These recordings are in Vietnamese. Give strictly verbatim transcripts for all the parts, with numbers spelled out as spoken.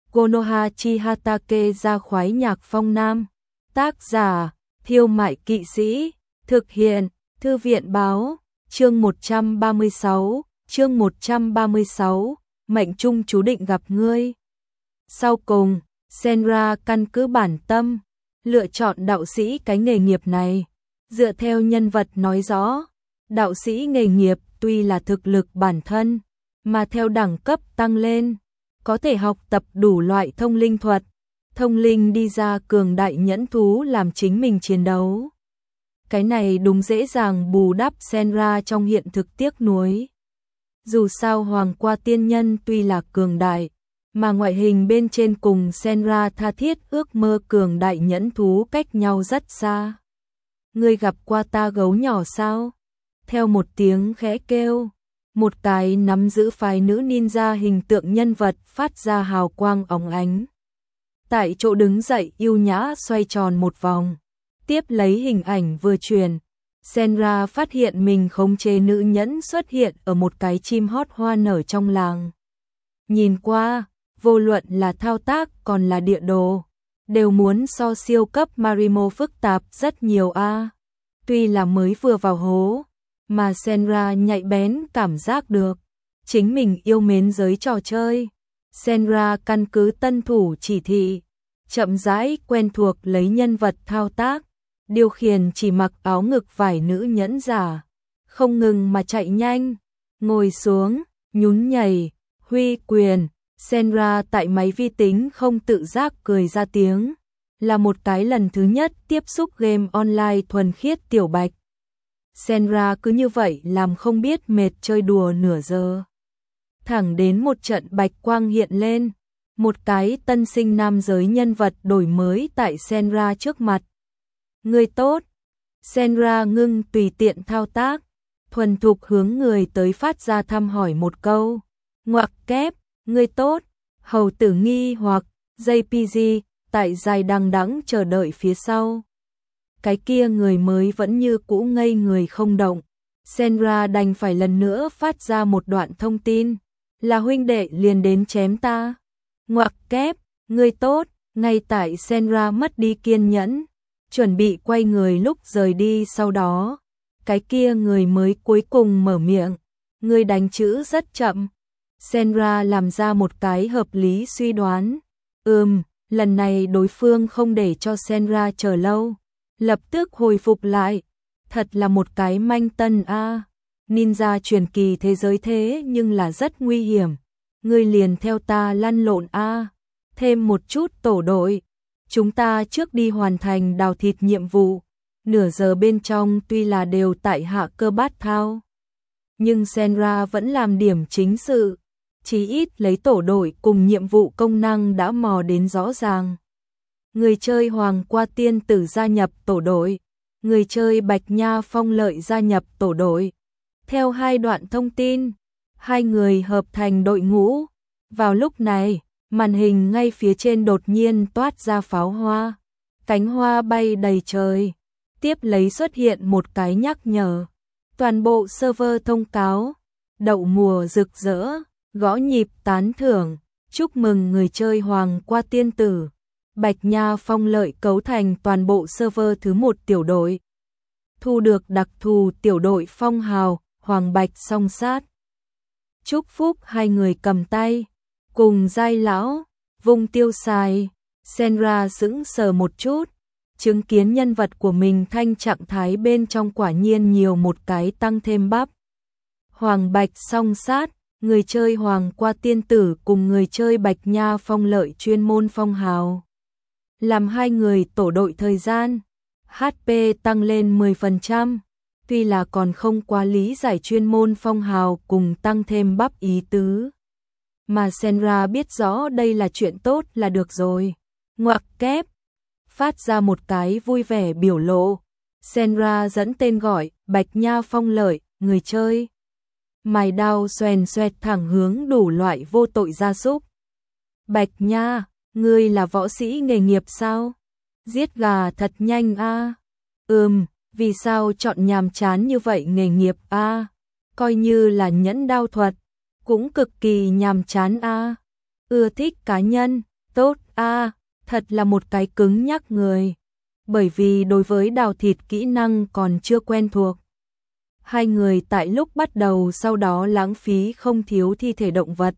Konoha Chihatake ra khoái nhạc phong nam. Tác giả, Thiêu Mại Kỵ Sĩ. Thực hiện, Thư viện Báo. Chương một trăm ba mươi sáu, chương một trăm ba mươi sáu, mệnh trung chú định gặp ngươi. Sau cùng, Senra căn cứ bản tâm, lựa chọn đạo sĩ cái nghề nghiệp này. Dựa theo nhân vật nói rõ, đạo sĩ nghề nghiệp tuy là thực lực bản thân, mà theo đẳng cấp tăng lên, có thể học tập đủ loại thông linh thuật, thông linh đi ra cường đại nhẫn thú làm chính mình chiến đấu. Cái này đúng dễ dàng bù đắp Senra trong hiện thực tiếc nuối. Dù sao Hoàng Qua Tiên Nhân tuy là cường đại, mà ngoại hình bên trên cùng Senra tha thiết ước mơ cường đại nhẫn thú cách nhau rất xa. Ngươi gặp qua ta gấu nhỏ sao? Theo một tiếng khẽ kêu, một cái nắm giữ phái nữ ninja hình tượng nhân vật phát ra hào quang óng ánh. Tại chỗ đứng dậy yêu nhã xoay tròn một vòng. Tiếp lấy hình ảnh vừa truyền, Senra phát hiện mình khống chế nữ nhẫn xuất hiện ở một cái chim hót hoa nở trong làng. Nhìn qua, vô luận là thao tác còn là địa đồ, đều muốn so siêu cấp Marimo phức tạp rất nhiều a. Tuy là mới vừa vào hố, mà Senra nhạy bén cảm giác được chính mình yêu mến giới trò chơi. Senra căn cứ tân thủ chỉ thị, chậm rãi quen thuộc lấy nhân vật thao tác, điều khiển chỉ mặc áo ngực vải nữ nhẫn giả, không ngừng mà chạy nhanh, ngồi xuống, nhún nhảy, huy quyền. Senra tại máy vi tính không tự giác cười ra tiếng, là một cái lần thứ nhất tiếp xúc game online thuần khiết tiểu bạch. Senra cứ như vậy làm không biết mệt chơi đùa nửa giờ. Thẳng đến một trận bạch quang hiện lên, một cái tân sinh nam giới nhân vật đổi mới tại Senra trước mặt. Người tốt. Senra ngưng tùy tiện thao tác, thuần thục hướng người tới phát ra thăm hỏi một câu. Ngoặc kép, người tốt. Hầu tử nghi hoặc gi pê giê tại dài đằng đẵng chờ đợi phía sau. Cái kia người mới vẫn như cũ ngây người không động. Senra đành phải lần nữa phát ra một đoạn thông tin. Là huynh đệ liền đến chém ta. Ngoặc kép, người tốt. Ngay tại Senra mất đi kiên nhẫn, chuẩn bị quay người lúc rời đi sau đó. Cái kia người mới cuối cùng mở miệng. Người đánh chữ rất chậm. Senra làm ra một cái hợp lý suy đoán. Ừm, lần này đối phương không để cho Senra chờ lâu. Lập tức hồi phục lại. Thật là một cái manh tân a. À. Ninja truyền kỳ thế giới thế nhưng là rất nguy hiểm. Ngươi liền theo ta lăn lộn a. À. Thêm một chút tổ đội. Chúng ta trước đi hoàn thành đào thịt nhiệm vụ. Nửa giờ bên trong tuy là đều tại hạ cơ bát thao, nhưng Senra vẫn làm điểm chính sự. Chí ít lấy tổ đội cùng nhiệm vụ công năng đã mò đến rõ ràng. Người chơi Hoàng Qua Tiên Tử gia nhập tổ đội, người chơi Bạch Nha Phong Lợi gia nhập tổ đội. Theo hai đoạn thông tin, hai người hợp thành đội ngũ. Vào lúc này, màn hình ngay phía trên đột nhiên toát ra pháo hoa, cánh hoa bay đầy trời. Tiếp lấy xuất hiện một cái nhắc nhở. Toàn bộ server thông cáo, đậu mùa rực rỡ. Gõ nhịp tán thưởng, chúc mừng người chơi Hoàng Qua Tiên Tử. Bạch Nha Phong Lợi cấu thành toàn bộ server thứ một tiểu đội. Thu được đặc thù tiểu đội phong hào, Hoàng Bạch song sát. Chúc phúc hai người cầm tay, cùng giai lão, vung tiêu xài. Senra sững sờ một chút, chứng kiến nhân vật của mình thanh trạng thái bên trong quả nhiên nhiều một cái tăng thêm bắp. Hoàng Bạch song sát. Người chơi Hoàng Qua Tiên Tử cùng người chơi Bạch Nha Phong Lợi chuyên môn phong hào. Làm hai người tổ đội thời gian, hát pê tăng lên mười phần trăm. Tuy là còn không quá lý giải chuyên môn phong hào cùng tăng thêm bắp ý tứ. Mà Senra biết rõ đây là chuyện tốt là được rồi. Ngoặc kép, phát ra một cái vui vẻ biểu lộ. Senra dẫn tên gọi Bạch Nha Phong Lợi, người chơi. Mài đao xoèn xoẹt thẳng hướng đủ loại vô tội gia súc. Bạch Nha, ngươi là võ sĩ nghề nghiệp sao? Giết gà thật nhanh a. À? Ừm, vì sao chọn nhàm chán như vậy nghề nghiệp a? À? Coi như là nhẫn đao thuật, cũng cực kỳ nhàm chán a. À? Ưa thích cá nhân, Tốt a, thật là một cái cứng nhắc người. Bởi vì đối với đào thịt kỹ năng còn chưa quen thuộc. Hai người tại lúc bắt đầu sau đó lãng phí không thiếu thi thể động vật.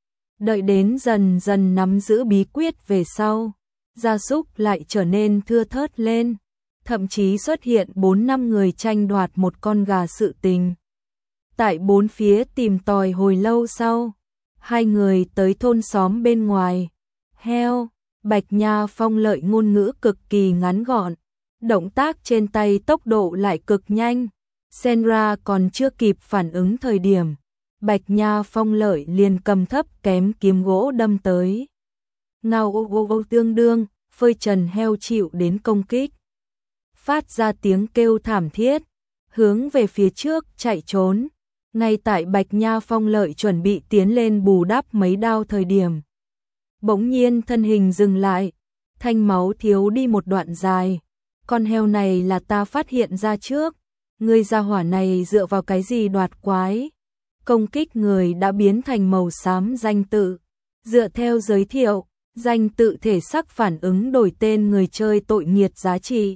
Đợi đến dần dần nắm giữ bí quyết về sau, gia súc lại trở nên thưa thớt lên, thậm chí xuất hiện bốn năm người tranh đoạt một con gà sự tình. Tại bốn phía tìm tòi hồi lâu sau, hai người tới thôn xóm bên ngoài. Heo, Bạch Nha Phong lợi ngôn ngữ cực kỳ ngắn gọn, động tác trên tay tốc độ lại cực nhanh. Senra còn chưa kịp phản ứng thời điểm, Bạch Nha Phong lợi liền cầm thấp kém kiếm gỗ đâm tới. Ngao ô ô ô tương đương, phơi trần heo chịu đến công kích. Phát ra tiếng kêu thảm thiết, hướng về phía trước chạy trốn. Ngay tại Bạch Nha Phong lợi chuẩn bị tiến lên bù đắp mấy đao thời điểm. Bỗng nhiên thân hình dừng lại, thanh máu thiếu đi một đoạn dài. Con heo này là ta phát hiện ra trước. Người gia hỏa này dựa vào cái gì đoạt quái? Công kích người đã biến thành màu xám danh tự. Dựa theo giới thiệu, danh tự thể sắc phản ứng đổi tên người chơi tội nghiệt giá trị.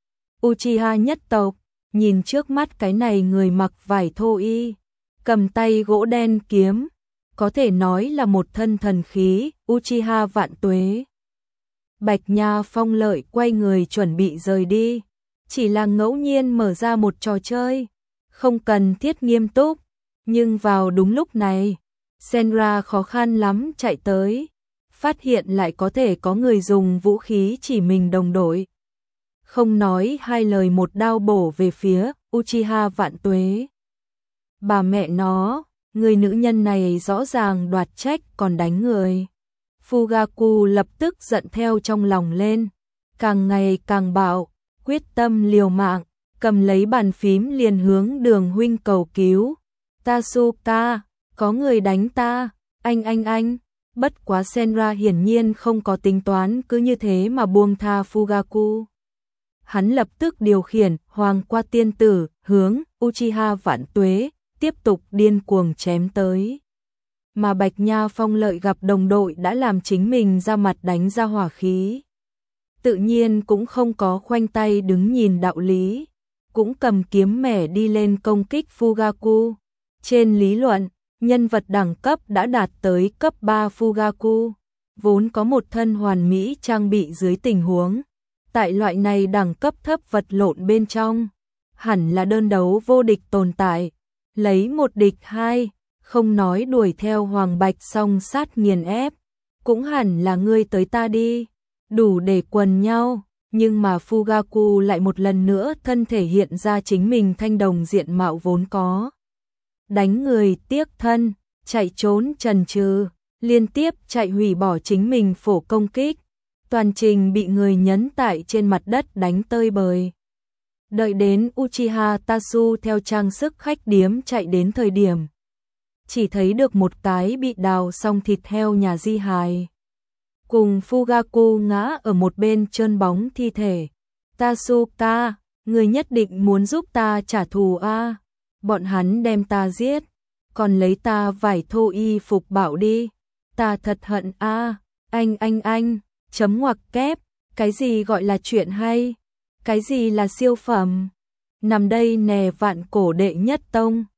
Uchiha nhất tộc, nhìn trước mắt cái này người mặc vải thô y, cầm tay gỗ đen kiếm, có thể nói là một thân thần khí, Uchiha vạn tuế. Bạch Nha Phong lợi quay người chuẩn bị rời đi, chỉ là ngẫu nhiên mở ra một trò chơi, không cần thiết nghiêm túc, nhưng vào đúng lúc này, Senra khó khăn lắm chạy tới, phát hiện lại có thể có người dùng vũ khí chỉ mình đồng đội. Không nói hai lời một đao bổ về phía Uchiha vạn tuế. Bà mẹ nó, người nữ nhân này rõ ràng đoạt trách còn đánh người. Fugaku lập tức giận theo trong lòng lên, càng ngày càng bạo, quyết tâm liều mạng, cầm lấy bàn phím liền hướng Đường huynh cầu cứu. Tasuka, có người đánh ta, anh anh anh. Bất quá Senra hiển nhiên không có tính toán cứ như thế mà buông tha Fugaku. Hắn lập tức điều khiển Hoàng Qua Tiên Tử hướng Uchiha vạn tuế, tiếp tục điên cuồng chém tới. Mà Bạch Nha Phong lợi gặp đồng đội đã làm chính mình ra mặt đánh ra hỏa khí. Tự nhiên cũng không có khoanh tay đứng nhìn đạo lý, cũng cầm kiếm mẻ đi lên công kích Fugaku. Trên lý luận, nhân vật đẳng cấp đã đạt tới cấp ba Fugaku, vốn có một thân hoàn mỹ trang bị dưới tình huống. Tại loại này đẳng cấp thấp vật lộn bên trong, hẳn là đơn đấu vô địch tồn tại, lấy một địch hai, không nói đuổi theo Hoàng Bạch song sát nghiền ép, cũng hẳn là ngươi tới ta đi, đủ để quần nhau, nhưng mà Fugaku lại một lần nữa thân thể hiện ra chính mình thanh đồng diện mạo vốn có. Đánh người tiếc thân, chạy trốn trần trừ, liên tiếp chạy hủy bỏ chính mình phổ công kích, toàn trình bị người nhấn tại trên mặt đất đánh tơi bời. Đợi đến Uchiha Tasu theo trang sức khách điếm chạy đến thời điểm, chỉ thấy được một cái bị đào xong thịt heo nhà di hài, cùng Fugaku ngã ở một bên trơn bóng thi thể. Tasuka, người nhất định muốn giúp ta trả thù a? Bọn hắn đem ta giết, còn lấy ta vải thô y phục bảo đi, ta thật hận a. Anh anh anh, chấm ngoặc kép, cái gì gọi là chuyện hay, cái gì là siêu phẩm, nằm đây nè vạn cổ đệ nhất tông.